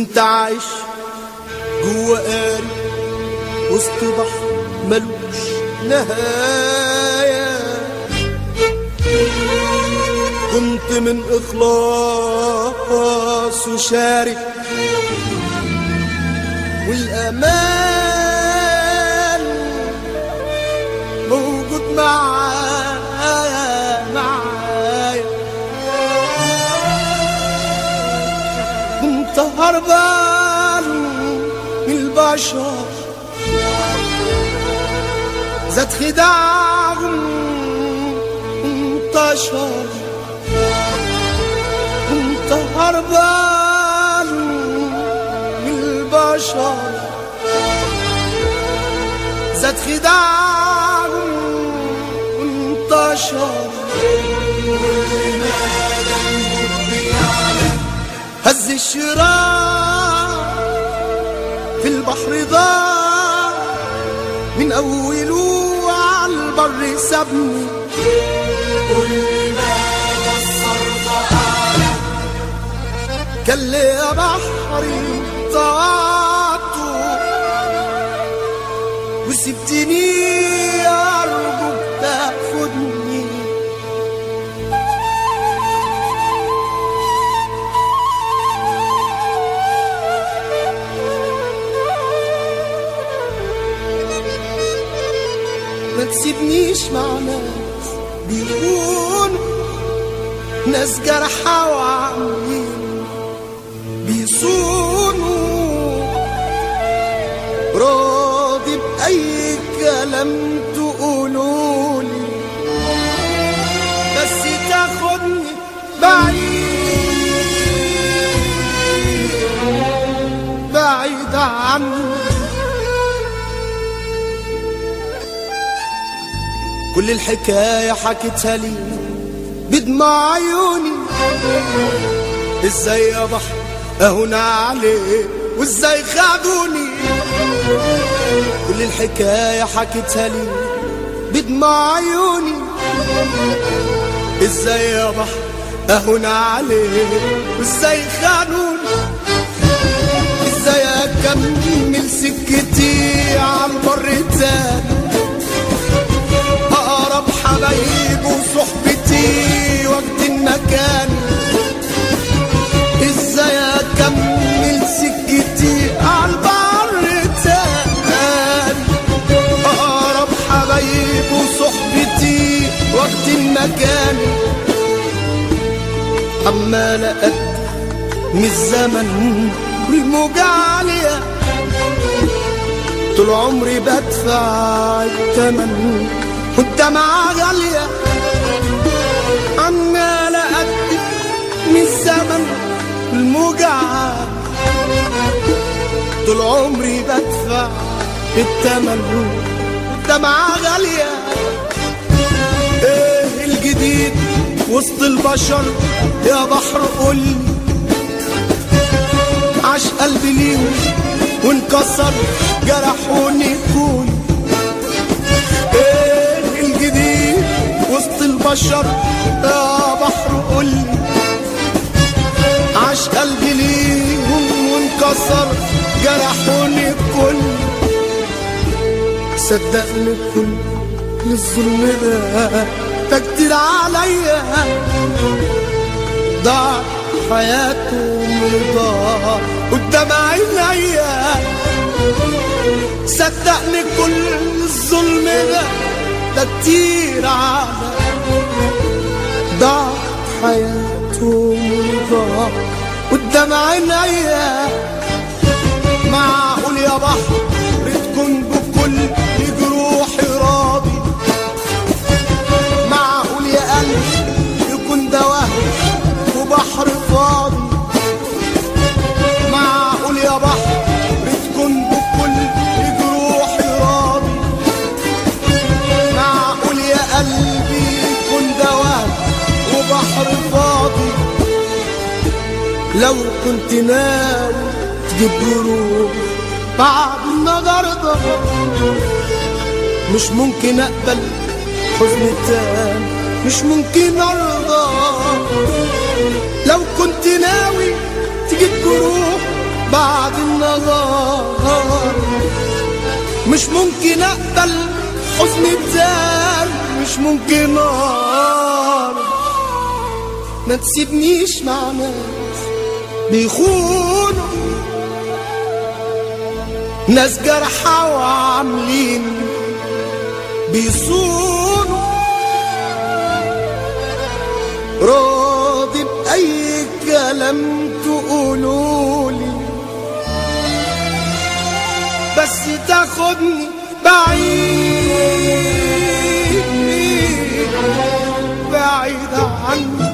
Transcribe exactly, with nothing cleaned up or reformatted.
وانت عايش جوا قاري وسط بحر ملوش نهاية. كنت من إخلاص وشارك والأمان موجود معايا معايا. كنت هربان من البشر زاد خداعهم انتشر. كنت هربان من البشر زاد خداعهم انتشر. هز الشراع في البحر ضاع من أوله عالبر سابني. كل ما كسرت أعلى كان لي بحري طاعته وسبتني أرجوك تاخدني. ما تسيبنيش مع ناس بيكون ناس جرحى وعاملين بيصونوا. راضي بأي كلام تقولولي بس تاخدني بعيد بعيد عني. كل الحكاية حكيتها لي بدمع عيوني. ازاي يا بحر اهون عليه وازاي خدوني. كل الحكاية حكيتها لي بدمع عيوني. ازاي يا بحر اهون عليه وازاي خدوني. ازاي اكمل سكتي عالبر تاني أقرب حبايب وصحبتي وقت المكان. إزاي أكمل سكتي عالبر تاني أقرب حبايب وصحبتي وقت المكان. عمال أقدم من الزمن والموجة عالية طول عمري بدفع الثمن والدمعة غالية. عمال أقدم من الزمن والموجة طول عمري بدفع الثمن والدمعة غالية. ايه الجديد وسط البشر يا بحر قولي. عاش قلبي ليهم وانكسر جرحوني كوني. ايه الجديد وسط البشر يا بحر قولي. عاش قلبي ليهم وانكسر جرحوني كل. صدقني كل الظلم ده ده كتير عليا. ضاع حياتهم ضاع قدام عينيا. صدقني كل الظلم ده ده كتير عليا. ضاع حياتهم ضاع قدام عينيا. معقول يا بحر تكون بكل جروحي راضي. معقول يا قلبي يكون ده وهم وبحر فاضي. معقول يا بحر تكون بكل جروحي راضي. معقول يا قلبي يكون ده وهم وبحر فاضي. لو كنت ناوي تجيب جروح بعد النهارده مش ممكن اقبل حزن تاني مش ممكن ارضى. لو كنت ناوي تجيب جروح بعد النهار. مش ممكن اقبل حزني بزال، مش ممكن نار ما تسيبنيش مع ناس بيخونوا، ناس جرحى وعاملين بيصونوا. راضي بأي كلام تقولولي، بس تاخدني بعيد بعيد عني.